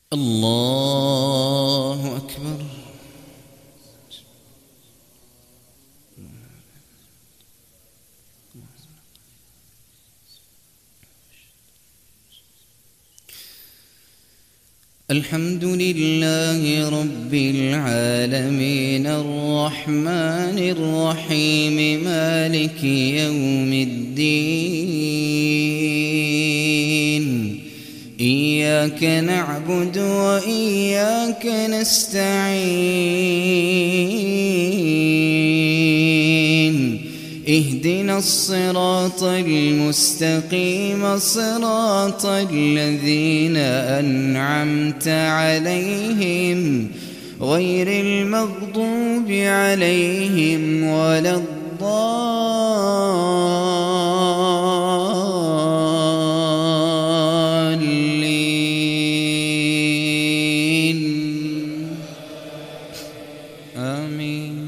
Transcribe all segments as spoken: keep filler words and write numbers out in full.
الله أكبر. الحمد لله رب العالمين الرحمن الرحيم مالك يوم الدين إياك نعبد وإياك نستعين اهدنا الصراط المستقيم صراط الذين أنعمت عليهم غير المغضوب عليهم ولا الضالين آمين.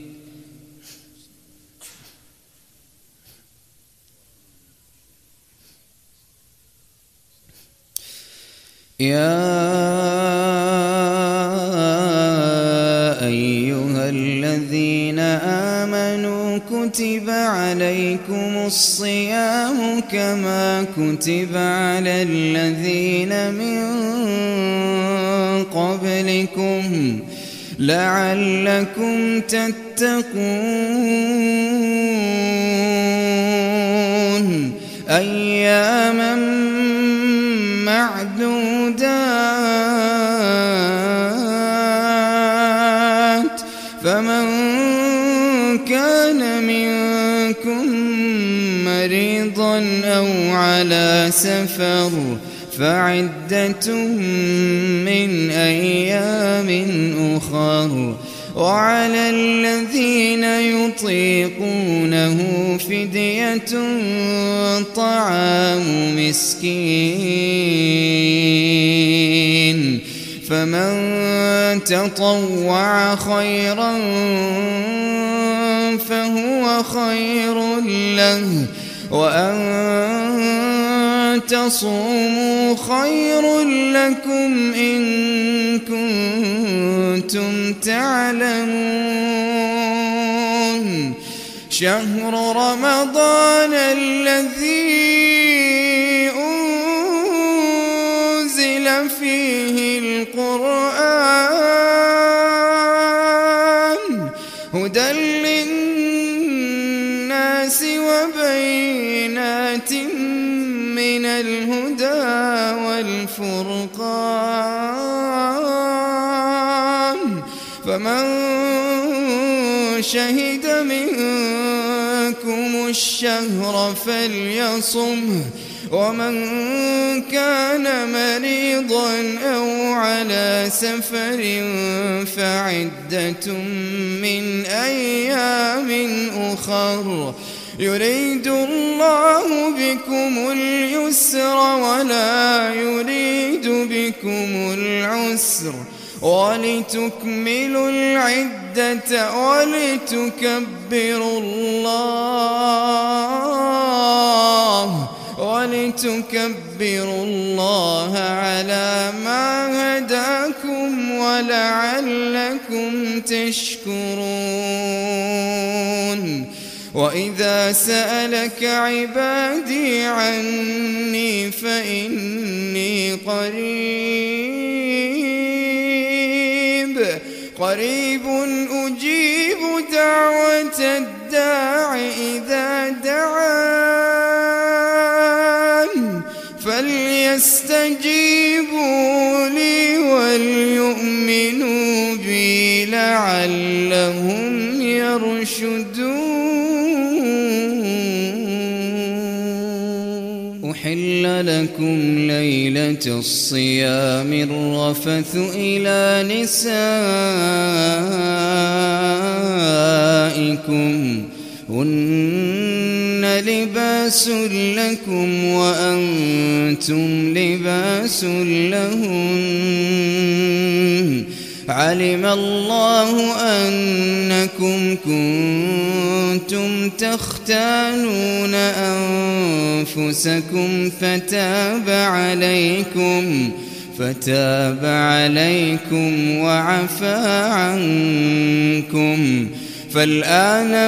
يا أيها الذين آمنوا كتب عليكم الصيام كما كتب على الذين من قبلكم لعلكم تتقون أياما معدودات فمن كان منكم مريضا أو على سفر فعدة من أيام أخر وعلى الذين يطيقونه فدية طعام مسكين فمن تطوع خيرا فهو خير له وأن تصوموا خير لكم إن كنتم تعلمون شهر رمضان الذي أنزل فيه القرآن هدى للناس وبينات من الهدى والفرقان فمن شهد منكم الشهر فليصمه ومن كان مريضا أو على سفر فعدة من أيام أخر يريد الله بكم اليسر ولا يريد بكم العسر ولتكملوا العدة ولتكبروا الله ولتكبروا الله على ما هداكم ولعلكم تشكرون وإذا سألك عبادي عني فإني قريب قريب أجيب دعوة الداع إذا دعان فليستجيبوا لي وليؤمنوا بي لعلهم يرشدون أحل لكم ليلة الصيام الرفث إلى نسائكم هن لباس لكم وأنتم لباس لهن علم الله أنكم كنتم تختانون أنفسكم فتاب عليكم فتاب عليكم وعفى عنكم فالآن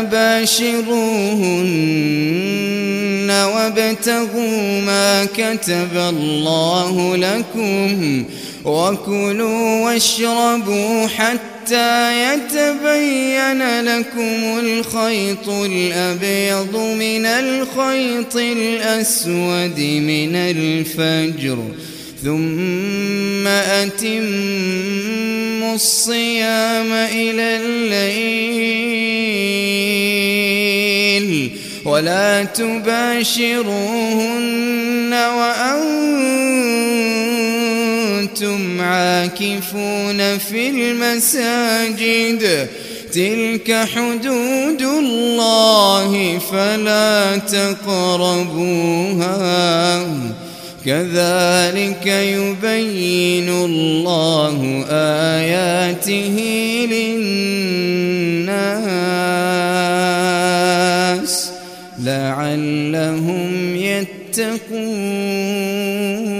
باشروهن وابتغوا ما كتب الله لكم وكلوا واشربوا حتى يتبين لكم الخيط الأبيض من الخيط الأسود من الفجر ثم أتموا الصيام إلى الليل ولا تباشروهن وأنتم عاكفون في المساجد تلك حدود الله فلا تقربوها كذلك يبين الله آياته للناس لعلهم يتقون.